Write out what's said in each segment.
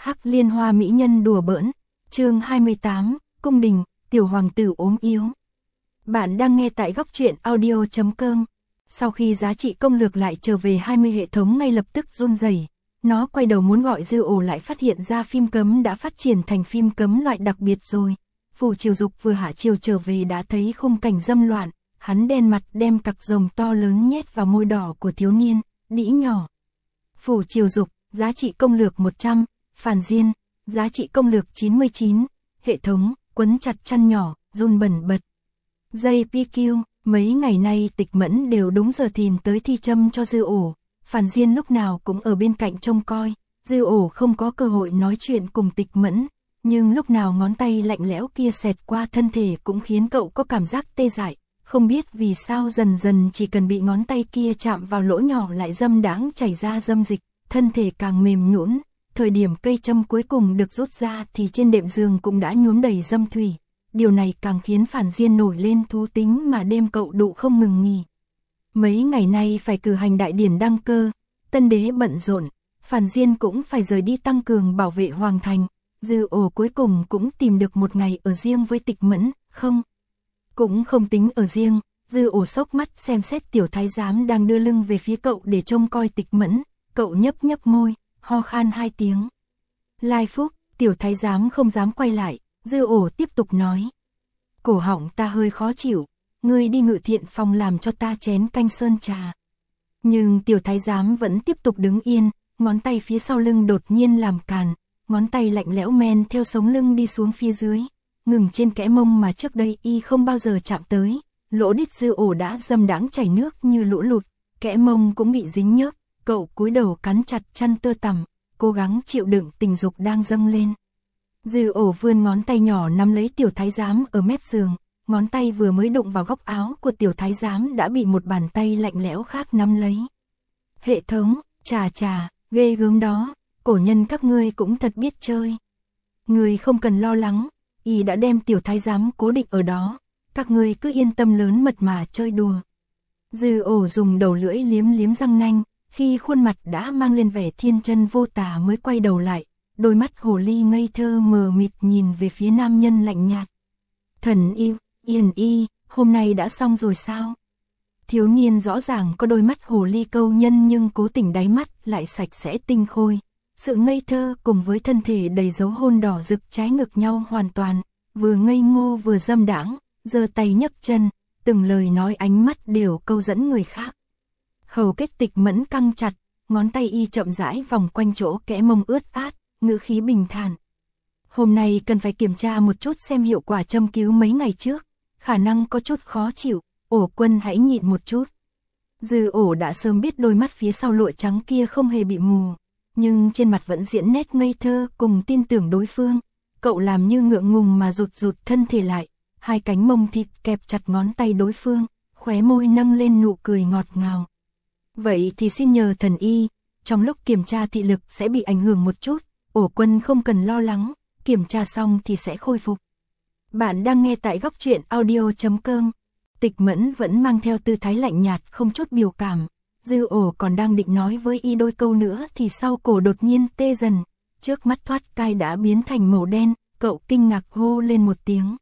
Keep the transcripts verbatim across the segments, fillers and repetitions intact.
Hắc Liên Hoa mỹ nhân đùa bỡn, chương hai mươi tám, cung đình, tiểu hoàng tử ốm yếu. Bạn đang nghe tại góc truyện audio chấm com. Sau khi giá trị công lược lại trở về hai mươi, hệ thống ngay lập tức run rẩy. Nó quay đầu muốn gọi Dư Ổ lại phát hiện ra phim cấm đã phát triển thành phim cấm loại đặc biệt rồi. Phủ Triều Dục vừa hạ chiều trở về đã thấy khung cảnh dâm loạn, hắn đen mặt đem cặc rồng to lớn nhét vào môi đỏ của thiếu niên, đĩ nhỏ. Phủ Triều Dục, giá trị công lược một trăm, Phản Diên, giá trị công lược chín mươi chín, hệ thống, quấn chặt chăn nhỏ, run bẩn bật. Dây pê quy, mấy ngày nay Tịch Mẫn đều đúng giờ thìn tới thi châm cho Dư Ổ, Phản Diên lúc nào cũng ở bên cạnh trông coi, Dư Ổ không có cơ hội nói chuyện cùng Tịch Mẫn, nhưng lúc nào ngón tay lạnh lẽo kia xẹt qua thân thể cũng khiến cậu có cảm giác tê dại, không biết vì sao dần dần chỉ cần bị ngón tay kia chạm vào lỗ nhỏ lại dâm đãng chảy ra dâm dịch, thân thể càng mềm nhũn. Thời điểm cây châm cuối cùng được rút ra thì trên đệm giường cũng đã nhuốm đầy dâm thủy. Điều này càng khiến Phản Diên nổi lên thú tính mà đêm cậu đụ không ngừng nghỉ. Mấy ngày nay phải cử hành đại điển đăng cơ, tân đế bận rộn, Phản Diên cũng phải rời đi tăng cường bảo vệ hoàng thành. Dư Ổ cuối cùng cũng tìm được một ngày ở riêng với Tịch Mẫn, không? Cũng không tính ở riêng, Dư Ổ sốc mắt xem xét tiểu thái giám đang đưa lưng về phía cậu để trông coi Tịch Mẫn, cậu nhấp nhấp môi, ho khan hai tiếng. Lai Phúc, tiểu thái giám không dám quay lại, Dư Ổ tiếp tục nói. Cổ họng ta hơi khó chịu, ngươi đi ngự thiện phòng làm cho ta chén canh sơn trà. Nhưng tiểu thái giám vẫn tiếp tục đứng yên, ngón tay phía sau lưng đột nhiên làm càn, ngón tay lạnh lẽo men theo sống lưng đi xuống phía dưới, ngừng trên kẽ mông mà trước đây y không bao giờ chạm tới, lỗ đít Dư Ổ đã dâm đãng chảy nước như lũ lụt, kẽ mông cũng bị dính nhớp. Cậu cúi đầu cắn chặt chăn tơ tằm, cố gắng chịu đựng tình dục đang dâng lên. Dư Ổ vươn ngón tay nhỏ nắm lấy tiểu thái giám ở mép giường, ngón tay vừa mới đụng vào góc áo của tiểu thái giám đã bị một bàn tay lạnh lẽo khác nắm lấy. Hệ thống, chà chà, ghê gớm đó, cổ nhân các ngươi cũng thật biết chơi. Ngươi không cần lo lắng, y đã đem tiểu thái giám cố định ở đó, các ngươi cứ yên tâm lớn mật mà chơi đùa. Dư Ổ dùng đầu lưỡi liếm liếm răng nanh. Khi khuôn mặt đã mang lên vẻ thiên chân vô tà mới quay đầu lại, đôi mắt hồ ly ngây thơ mờ mịt nhìn về phía nam nhân lạnh nhạt. Thần yêu, Yên y, hôm nay đã xong rồi sao? Thiếu niên rõ ràng có đôi mắt hồ ly câu nhân nhưng cố tình đáy mắt lại sạch sẽ tinh khôi. Sự ngây thơ cùng với thân thể đầy dấu hôn đỏ rực trái ngược nhau hoàn toàn, vừa ngây ngô vừa dâm đãng, giơ tay nhấc chân, từng lời nói ánh mắt đều câu dẫn người khác. Hầu kết Tịch Mẫn căng chặt, ngón tay y chậm rãi vòng quanh chỗ kẽ mông ướt át, ngữ khí bình thản. Hôm nay cần phải kiểm tra một chút xem hiệu quả châm cứu mấy ngày trước, khả năng có chút khó chịu, Ổ quân hãy nhịn một chút. Dư Ổ đã sớm biết đôi mắt phía sau lụa trắng kia không hề bị mù, nhưng trên mặt vẫn diễn nét ngây thơ cùng tin tưởng đối phương. Cậu làm như ngượng ngùng mà rụt rụt thân thể lại, hai cánh mông thịt kẹp chặt ngón tay đối phương, khóe môi nâng lên nụ cười ngọt ngào. Vậy thì xin nhờ thần y, trong lúc kiểm tra thị lực sẽ bị ảnh hưởng một chút, Ổ quân không cần lo lắng, kiểm tra xong thì sẽ khôi phục. Bạn đang nghe tại góc truyện audio chấm com. Tịch Mẫn vẫn mang theo tư thái lạnh nhạt không chút biểu cảm. Dư Ổ còn đang định nói với y đôi câu nữa thì sau cổ đột nhiên tê dần, trước mắt thoát cai đã biến thành màu đen, cậu kinh ngạc hô lên một tiếng.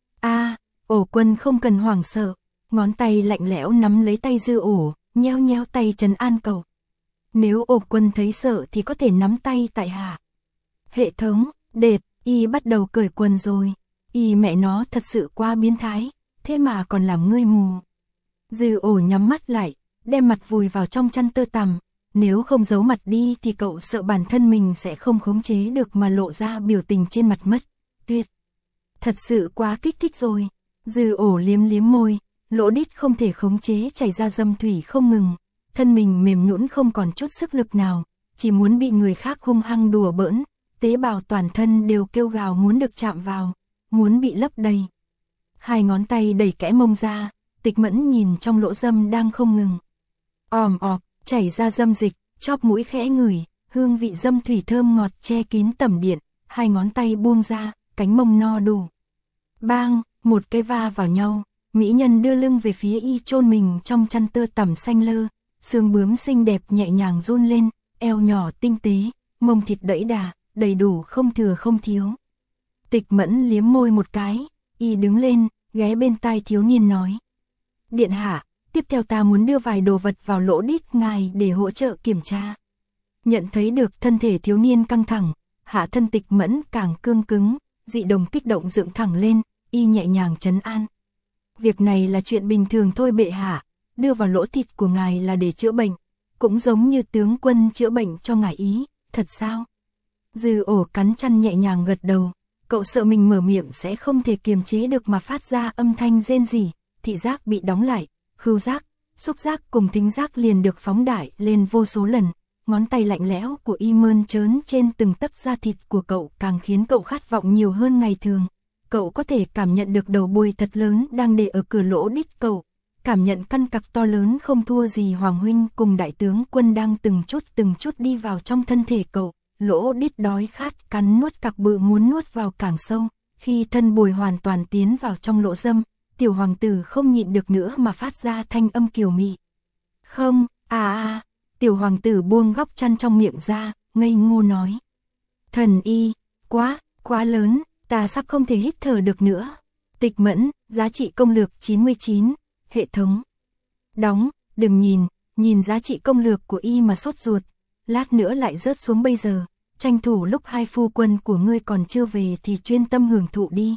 A, Ổ quân không cần hoảng sợ, ngón tay lạnh lẽo nắm lấy tay Dư Ổ, nheo nheo tay trấn an cậu. Nếu Ổ quân thấy sợ thì có thể nắm tay tại hạ. Hệ thống, đệt, y bắt đầu cởi quần rồi, y mẹ nó thật sự quá biến thái, thế mà còn làm ngươi mù. Dư Ổ nhắm mắt lại, đem mặt vùi vào trong chăn tơ tằm, nếu không giấu mặt đi thì cậu sợ bản thân mình sẽ không khống chế được mà lộ ra biểu tình trên mặt mất. Tuyệt, thật sự quá kích thích rồi. Dư Ổ liếm liếm môi, lỗ đít không thể khống chế chảy ra dâm thủy không ngừng, thân mình mềm nhũn không còn chút sức lực nào, chỉ muốn bị người khác hung hăng đùa bỡn, tế bào toàn thân đều kêu gào muốn được chạm vào, muốn bị lấp đầy. Hai ngón tay đẩy kẽ mông ra, Tịch Mẫn nhìn trong lỗ dâm đang không ngừng. Òm ọp, chảy ra dâm dịch, chóp mũi khẽ ngửi, hương vị dâm thủy thơm ngọt che kín tầm điện, hai ngón tay buông ra, cánh mông no đủ. Bang, một cái va vào nhau, mỹ nhân đưa lưng về phía y chôn mình trong chăn tơ tằm xanh lơ, xương bướm xinh đẹp nhẹ nhàng run lên, eo nhỏ tinh tế, mông thịt đẫy đà, đầy đủ không thừa không thiếu. Tịch Mẫn liếm môi một cái, y đứng lên, ghé bên tai thiếu niên nói. Điện hạ, tiếp theo ta muốn đưa vài đồ vật vào lỗ đít ngài để hỗ trợ kiểm tra. Nhận thấy được thân thể thiếu niên căng thẳng, hạ thân Tịch Mẫn càng cương cứng, dị đồng kích động dựng thẳng lên, y nhẹ nhàng trấn an. Việc này là chuyện bình thường thôi bệ hạ, đưa vào lỗ thịt của ngài là để chữa bệnh, cũng giống như tướng quân chữa bệnh cho ngài ý, thật sao? Dư Ổ cắn chăn nhẹ nhàng gật đầu, cậu sợ mình mở miệng sẽ không thể kiềm chế được mà phát ra âm thanh rên rỉ, thị giác bị đóng lại, khứu giác, xúc giác cùng thính giác liền được phóng đại lên vô số lần, ngón tay lạnh lẽo của y mơn trớn trên từng tấc da thịt của cậu càng khiến cậu khát vọng nhiều hơn ngày thường. Cậu có thể cảm nhận được đầu bùi thật lớn đang để ở cửa lỗ đít cậu, cảm nhận căn cặc to lớn không thua gì Hoàng huynh cùng đại tướng quân đang từng chút từng chút đi vào trong thân thể cậu, lỗ đít đói khát cắn nuốt cặc bự muốn nuốt vào càng sâu, khi thân bùi hoàn toàn tiến vào trong lỗ dâm, tiểu hoàng tử không nhịn được nữa mà phát ra thanh âm kiều mị. Không, à à, tiểu hoàng tử buông góc chăn trong miệng ra, ngây ngô nói. Thần y, quá, quá lớn. Ta sắp không thể hít thở được nữa. Tịch Mẫn, giá trị công lược chín mươi chín, hệ thống. Đóng, đừng nhìn, nhìn giá trị công lược của y mà sốt ruột, lát nữa lại rớt xuống bây giờ, tranh thủ lúc hai phu quân của ngươi còn chưa về thì chuyên tâm hưởng thụ đi.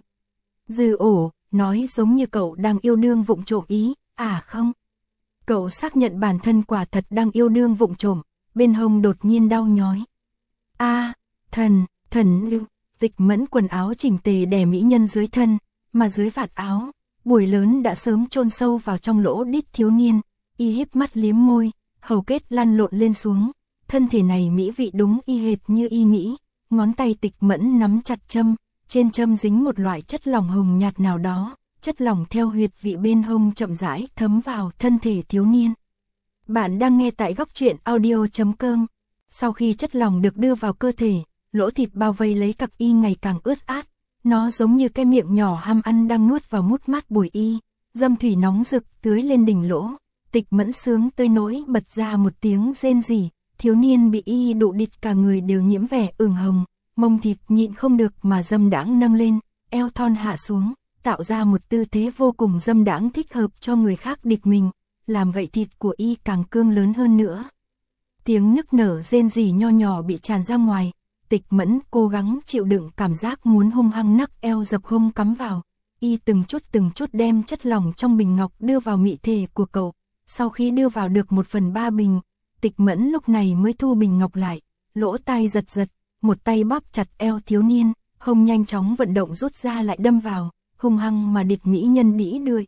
Dư Ổ, nói giống như cậu đang yêu đương vụng trộm ý, à không. Cậu xác nhận bản thân quả thật đang yêu đương vụng trộm, bên hông đột nhiên đau nhói. A, thần, thần lưu. Tịch Mẫn quần áo chỉnh tề đè mỹ nhân dưới thân, mà dưới vạt áo, bùi lớn đã sớm chôn sâu vào trong lỗ đít thiếu niên, y híp mắt liếm môi, hầu kết lăn lộn lên xuống, thân thể này mỹ vị đúng y hệt như y nghĩ, ngón tay Tịch Mẫn nắm chặt châm, trên châm dính một loại chất lỏng hồng nhạt nào đó, chất lỏng theo huyệt vị bên hông chậm rãi thấm vào thân thể thiếu niên. Bạn đang nghe tại góc truyện audio chấm com. Sau khi chất lỏng được đưa vào cơ thể, lỗ thịt bao vây lấy cặc y ngày càng ướt át, nó giống như cái miệng nhỏ ham ăn đang nuốt vào mút mát bùi y, dâm thủy nóng rực tưới lên đỉnh lỗ. Tịch Mẫn sướng tới nỗi bật ra một tiếng rên rỉ, thiếu niên bị y đụ đít cả người đều nhiễm vẻ ửng hồng, mông thịt nhịn không được mà dâm đãng nâng lên, eo thon hạ xuống, tạo ra một tư thế vô cùng dâm đãng thích hợp cho người khác địch mình, làm gậy thịt của y càng cương lớn hơn nữa. Tiếng nức nở rên rỉ nho nhỏ bị tràn ra ngoài. Tịch Mẫn cố gắng chịu đựng cảm giác muốn hung hăng nắc eo dập hông cắm vào, y từng chút từng chút đem chất lỏng trong bình ngọc đưa vào mị thể của cậu, sau khi đưa vào được một phần ba bình, Tịch Mẫn lúc này mới thu bình ngọc lại, lỗ tai giật giật, một tay bóp chặt eo thiếu niên, hông nhanh chóng vận động rút ra lại đâm vào, hung hăng mà địch mỹ nhân đĩ đươi.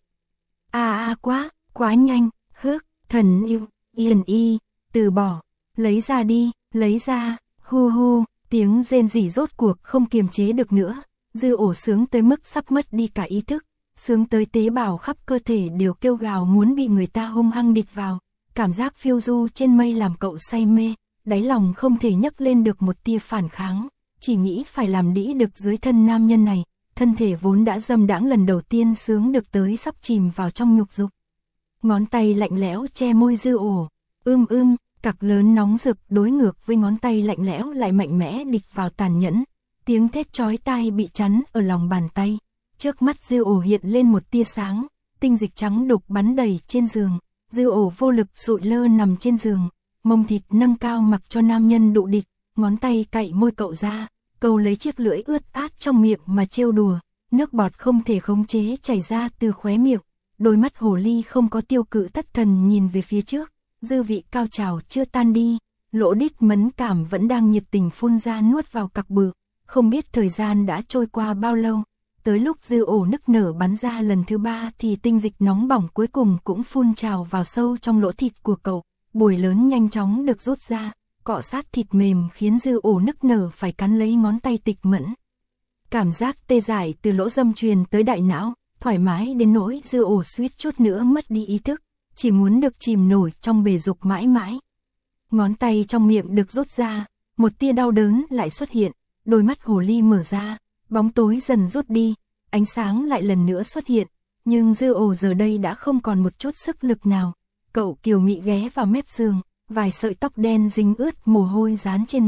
À à quá, quá nhanh, hước, thần yêu, yên y, từ bỏ, lấy ra đi, lấy ra, hu hu. Tiếng rên rỉ rốt cuộc không kiềm chế được nữa, Dư Ổ sướng tới mức sắp mất đi cả ý thức, sướng tới tế bào khắp cơ thể đều kêu gào muốn bị người ta hung hăng địch vào, cảm giác phiêu du trên mây làm cậu say mê, đáy lòng không thể nhấc lên được một tia phản kháng, chỉ nghĩ phải làm đĩ đực dưới thân nam nhân này, thân thể vốn đã dâm đãng lần đầu tiên sướng được tới sắp chìm vào trong nhục dục. Ngón tay lạnh lẽo che môi Dư Ổ, ưm ưm. Cặc lớn nóng rực đối ngược với ngón tay lạnh lẽo lại mạnh mẽ địch vào tàn nhẫn, tiếng thét chói tai bị chắn ở lòng bàn tay, trước mắt Dư Ổ hiện lên một tia sáng, tinh dịch trắng đục bắn đầy trên giường, Dư Ổ vô lực sụi lơ nằm trên giường, mông thịt nâng cao mặc cho nam nhân đụ địch, ngón tay cạy môi cậu ra, câu lấy chiếc lưỡi ướt át trong miệng mà trêu đùa, nước bọt không thể khống chế chảy ra từ khóe miệng, đôi mắt hồ ly không có tiêu cự thất thần nhìn về phía trước. Dư vị cao trào chưa tan đi, lỗ đít mẫn cảm vẫn đang nhiệt tình phun ra nuốt vào cặc bự, không biết thời gian đã trôi qua bao lâu, tới lúc Dư Ổ nức nở bắn ra lần thứ ba thì tinh dịch nóng bỏng cuối cùng cũng phun trào vào sâu trong lỗ thịt của cậu, bùi lớn nhanh chóng được rút ra, cọ sát thịt mềm khiến Dư Ổ nức nở phải cắn lấy ngón tay Tịch Mẫn. Cảm giác tê dại từ lỗ dâm truyền tới đại não, thoải mái đến nỗi Dư Ổ suýt chút nữa mất đi ý thức. Chỉ muốn được chìm nổi trong bể dục mãi mãi. Ngón tay trong miệng được rút ra, một tia đau đớn lại xuất hiện, đôi mắt hồ ly mở ra, bóng tối dần rút đi, ánh sáng lại lần nữa xuất hiện, nhưng Dư Ổ giờ đây đã không còn một chút sức lực nào. Cậu kiều mị ghé vào mép giường, vài sợi tóc đen dính ướt mồ hôi dán trên mặt,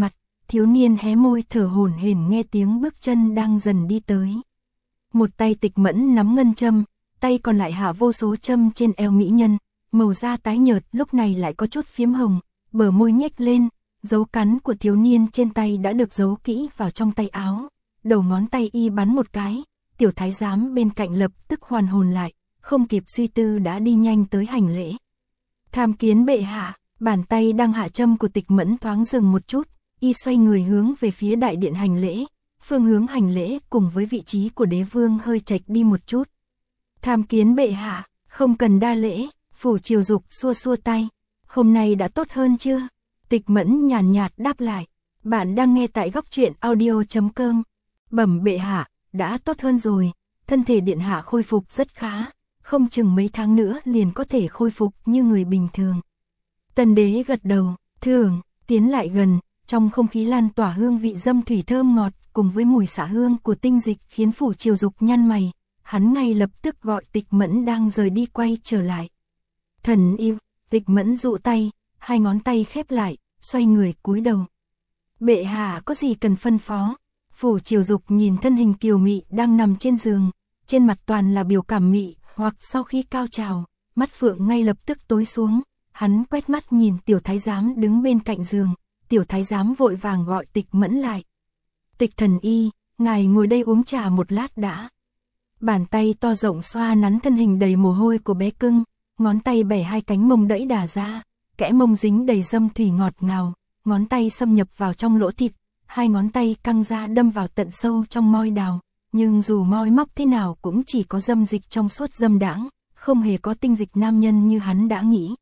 thiếu niên hé môi thở hổn hển nghe tiếng bước chân đang dần đi tới. Một tay Tịch Mẫn nắm ngân châm, tay còn lại hạ vô số châm trên eo mỹ nhân, màu da tái nhợt lúc này lại có chút phiếm hồng, bờ môi nhếch lên, dấu cắn của thiếu niên trên tay đã được giấu kỹ vào trong tay áo, đầu ngón tay y bắn một cái, tiểu thái giám bên cạnh lập tức hoàn hồn lại, không kịp suy tư đã đi nhanh tới hành lễ. Tham kiến bệ hạ, bàn tay đang hạ châm của Tịch Mẫn thoáng dừng một chút, y xoay người hướng về phía đại điện hành lễ, phương hướng hành lễ cùng với vị trí của đế vương hơi chệch đi một chút. Tham kiến bệ hạ, không cần đa lễ, Phủ Triều Dục xua xua tay, hôm nay đã tốt hơn chưa? Tịch Mẫn nhàn nhạt đáp lại, bạn đang nghe tại góc truyện audio chấm com. Bẩm bệ hạ, đã tốt hơn rồi, thân thể điện hạ khôi phục rất khá, không chừng mấy tháng nữa liền có thể khôi phục như người bình thường. Tần đế gật đầu, thường, tiến lại gần, trong không khí lan tỏa hương vị dâm thủy thơm ngọt cùng với mùi xả hương của tinh dịch khiến Phủ Triều Dục nhăn mày, hắn ngay lập tức gọi Tịch Mẫn đang rời đi quay trở lại. Thần yêu, Tịch Mẫn dụ tay, hai ngón tay khép lại, xoay người cúi đầu. Bệ hạ có gì cần phân phó? Phủ Triều Dục nhìn thân hình kiều mị đang nằm trên giường, trên mặt toàn là biểu cảm mị, hoặc sau khi cao trào, mắt phượng ngay lập tức tối xuống, hắn quét mắt nhìn tiểu thái giám đứng bên cạnh giường, tiểu thái giám vội vàng gọi Tịch Mẫn lại. Tịch thần y, ngài ngồi đây uống trà một lát đã. Bàn tay to rộng xoa nắn thân hình đầy mồ hôi của bé cưng, ngón tay bẻ hai cánh mông đẫy đà ra, kẽ mông dính đầy dâm thủy ngọt ngào, ngón tay xâm nhập vào trong lỗ thịt, hai ngón tay căng ra đâm vào tận sâu trong môi đào, nhưng dù moi móc thế nào cũng chỉ có dâm dịch trong suốt dâm đãng, không hề có tinh dịch nam nhân như hắn đã nghĩ.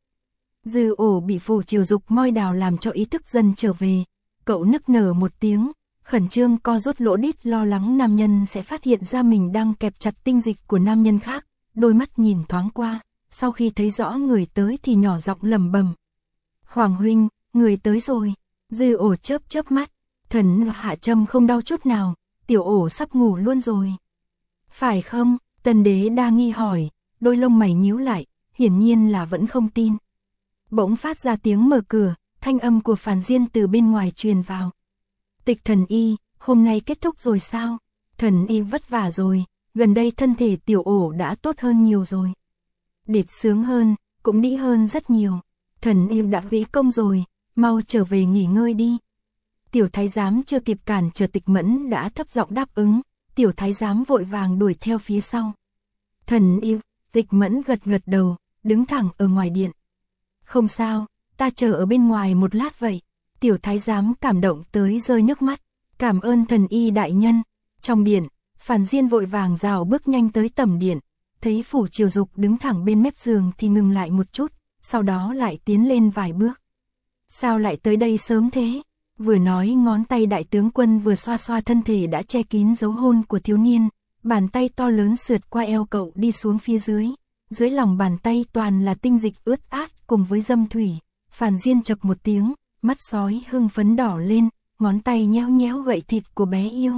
Dư ổ bị Phủ Triều Dục môi đào làm cho ý thức dần trở về, cậu nức nở một tiếng, khẩn trương co rút lỗ đít lo lắng nam nhân sẽ phát hiện ra mình đang kẹp chặt tinh dịch của nam nhân khác, đôi mắt nhìn thoáng qua, sau khi thấy rõ người tới thì nhỏ giọng lẩm bẩm. Hoàng huynh, người tới rồi. Dư ổ chớp chớp mắt, thần hạ châm không đau chút nào, tiểu ổ sắp ngủ luôn rồi. Phải không? Tần đế đa nghi hỏi, đôi lông mày nhíu lại, hiển nhiên là vẫn không tin. Bỗng phát ra tiếng mở cửa, thanh âm của Phàn Diên từ bên ngoài truyền vào. Tịch thần y, hôm nay kết thúc rồi sao? Thần y vất vả rồi, gần đây thân thể tiểu ổ đã tốt hơn nhiều rồi. Đệt sướng hơn, cũng đĩ hơn rất nhiều. Thần y đã vĩ công rồi, mau trở về nghỉ ngơi đi. Tiểu thái giám chưa kịp cản trở Tịch Mẫn đã thấp giọng đáp ứng, tiểu thái giám vội vàng đuổi theo phía sau. Thần y, Tịch Mẫn gật gật đầu, đứng thẳng ở ngoài điện. Không sao, ta chờ ở bên ngoài một lát vậy. Tiểu thái giám cảm động tới rơi nước mắt, cảm ơn thần y đại nhân. Trong điện, Phàn Diên vội vàng rào bước nhanh tới tầm điện, thấy Phủ Triều Dục đứng thẳng bên mép giường thì ngừng lại một chút, sau đó lại tiến lên vài bước. Sao lại tới đây sớm thế? Vừa nói ngón tay đại tướng quân vừa xoa xoa thân thể đã che kín dấu hôn của thiếu niên, bàn tay to lớn sượt qua eo cậu đi xuống phía dưới, dưới lòng bàn tay toàn là tinh dịch ướt át cùng với dâm thủy. Phàn Diên chập một tiếng, mắt sói hưng phấn đỏ lên, ngón tay nhéo nhéo gậy thịt của bé yêu.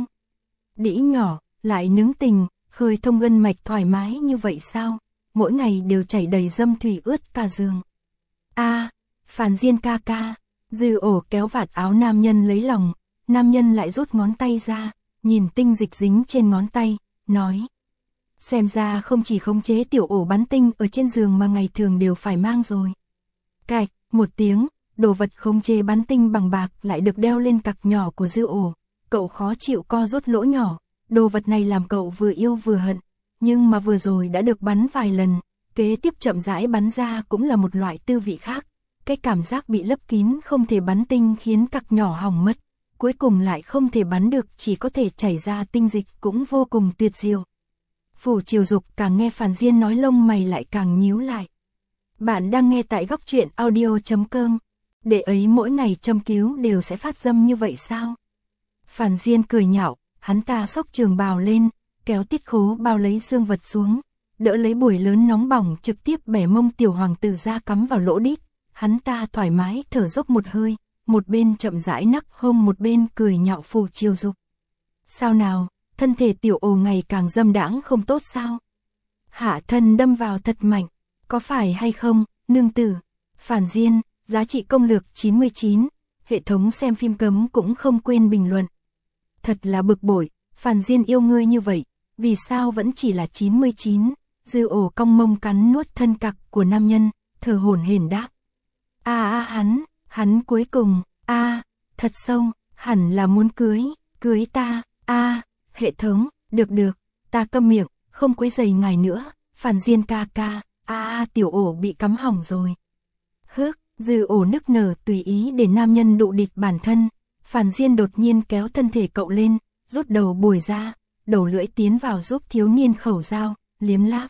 Đĩ nhỏ, lại nướng tình, khơi thông gân mạch thoải mái như vậy sao? Mỗi ngày đều chảy đầy dâm thủy ướt cả giường. A, à, Phàn Diên ca ca. Dư ổ kéo vạt áo nam nhân lấy lòng, nam nhân lại rút ngón tay ra, nhìn tinh dịch dính trên ngón tay, nói. Xem ra không chỉ khống chế tiểu ổ bắn tinh ở trên giường mà ngày thường đều phải mang rồi. Cạch, một tiếng, đồ vật khống chế bắn tinh bằng bạc lại được đeo lên cặc nhỏ của dư ổ. Cậu khó chịu co rút lỗ nhỏ, đồ vật này làm cậu vừa yêu vừa hận, nhưng mà vừa rồi đã được bắn vài lần, kế tiếp chậm rãi bắn ra cũng là một loại tư vị khác. Cái cảm giác bị lấp kín không thể bắn tinh khiến cặc nhỏ hỏng mất, cuối cùng lại không thể bắn được chỉ có thể chảy ra tinh dịch cũng vô cùng tuyệt diệu. Phủ Triều Dục càng nghe Phàn Diên nói lông mày lại càng nhíu lại. Bạn đang nghe tại góc truyện audio chấm com, để ấy mỗi ngày châm cứu đều sẽ phát dâm như vậy sao? Phàn Diên cười nhạo, hắn ta xốc trường bào lên, kéo tiết khố bao lấy xương vật xuống, đỡ lấy bùi lớn nóng bỏng trực tiếp bẻ mông tiểu hoàng tử ra cắm vào lỗ đít. Hắn ta thoải mái thở dốc một hơi, một bên chậm rãi nắc hông một bên cười nhạo Phủ Triều Dục. Sao nào, thân thể tiểu ồ ngày càng dâm đãng không tốt sao? Hạ thân đâm vào thật mạnh, có phải hay không, nương tử? Phàn Diên, giá trị công lược chín mươi chín, hệ thống xem phim cấm cũng không quên bình luận. Thật là bực bội, Phàn Diên yêu ngươi như vậy, vì sao vẫn chỉ là chín mươi chín, Dư Ổ cong mông cắn nuốt thân cặc của nam nhân, thở hổn hển đáp. A a hắn, hắn cuối cùng, a, thật sâu, hẳn là muốn cưới, cưới ta, a, hệ thống, được được, ta câm miệng, không quấy rầy ngài nữa, Phàn Diên ca ca, a a tiểu Ổ bị cắm hỏng rồi. Hức, Dư Ổ nức nở tùy ý để nam nhân đụ địch bản thân, Phàn Diên đột nhiên kéo thân thể cậu lên, rút đầu bùi ra, đầu lưỡi tiến vào giúp thiếu niên khẩu dao, liếm láp.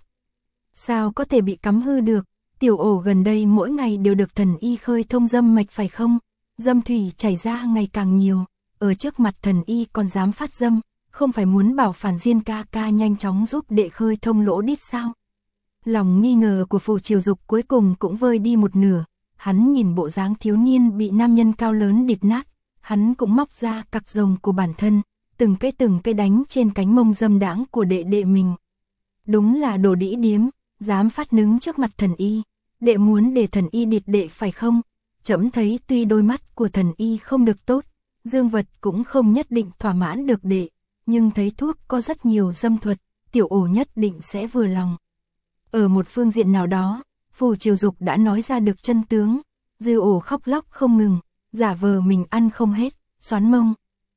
Sao có thể bị cắm hư được, tiểu Ổ gần đây mỗi ngày đều được thần y khơi thông dâm mạch phải không? Dâm thủy chảy ra ngày càng nhiều, ở trước mặt thần y còn dám phát dâm, không phải muốn bảo Phàn Diên ca ca nhanh chóng giúp đệ khơi thông lỗ đít sao? Lòng nghi ngờ của Phù Triều Dục cuối cùng cũng vơi đi một nửa, hắn nhìn bộ dáng thiếu niên bị nam nhân cao lớn địt nát, hắn cũng móc ra cặc rồng của bản thân, từng cái từng cái đánh trên cánh mông dâm đãng của đệ đệ mình. Đúng là đồ đĩ điếm, dám phát nứng trước mặt thần y, đệ muốn để thần y địt đệ phải không? Trẫm thấy tuy đôi mắt của thần y không được tốt, dương vật cũng không nhất định thỏa mãn được đệ, nhưng thấy thuốc có rất nhiều dâm thuật, tiểu Ổ nhất định sẽ vừa lòng. Ở một phương diện nào đó, Phù Triều Dục đã nói ra được chân tướng, Dư Ổ khóc lóc không ngừng, giả vờ mình ăn không hết, xoắn mông.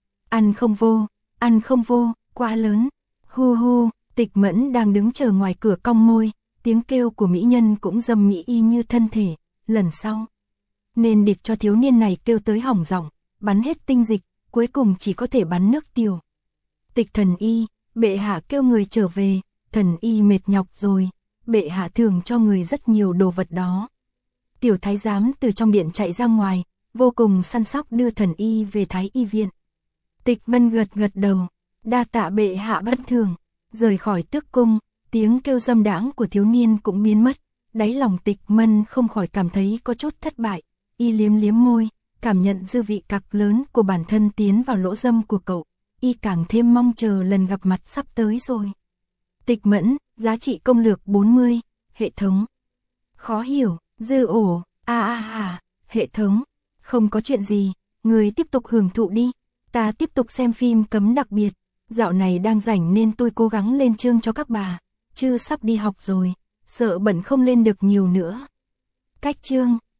Ăn không vô, ăn không vô, quá lớn. Hu hu, Tịch Mẫn đang đứng chờ ngoài cửa cong môi, tiếng kêu của mỹ nhân cũng dâm mỹ y như thân thể, lần sau. Nên địch cho thiếu niên này kêu tới hỏng giọng, bắn hết tinh dịch, cuối cùng chỉ có thể bắn nước tiểu. Tịch thần y, bệ hạ kêu người trở về, thần y mệt nhọc rồi, bệ hạ thường cho người rất nhiều đồ vật đó. Tiểu thái giám từ trong điện chạy ra ngoài, vô cùng săn sóc đưa thần y về thái y viện. Tịch Mân gật gật đầu, đa tạ bệ hạ bất thường, rời khỏi tước cung, tiếng kêu dâm đãng của thiếu niên cũng biến mất, đáy lòng Tịch Mân không khỏi cảm thấy có chút thất bại, y liếm liếm môi, cảm nhận dư vị cặc lớn của bản thân tiến vào lỗ dâm của cậu, y càng thêm mong chờ lần gặp mặt sắp tới rồi. Tịch Mẫn, giá trị công lược bốn mươi, hệ thống. Khó hiểu, Dư Ổ, a a a, hệ thống, không có chuyện gì, người tiếp tục hưởng thụ đi, ta tiếp tục xem phim cấm đặc biệt, dạo này đang rảnh nên tôi cố gắng lên chương cho các bà, chứ sắp đi học rồi, sợ bận không lên được nhiều nữa. Cách chương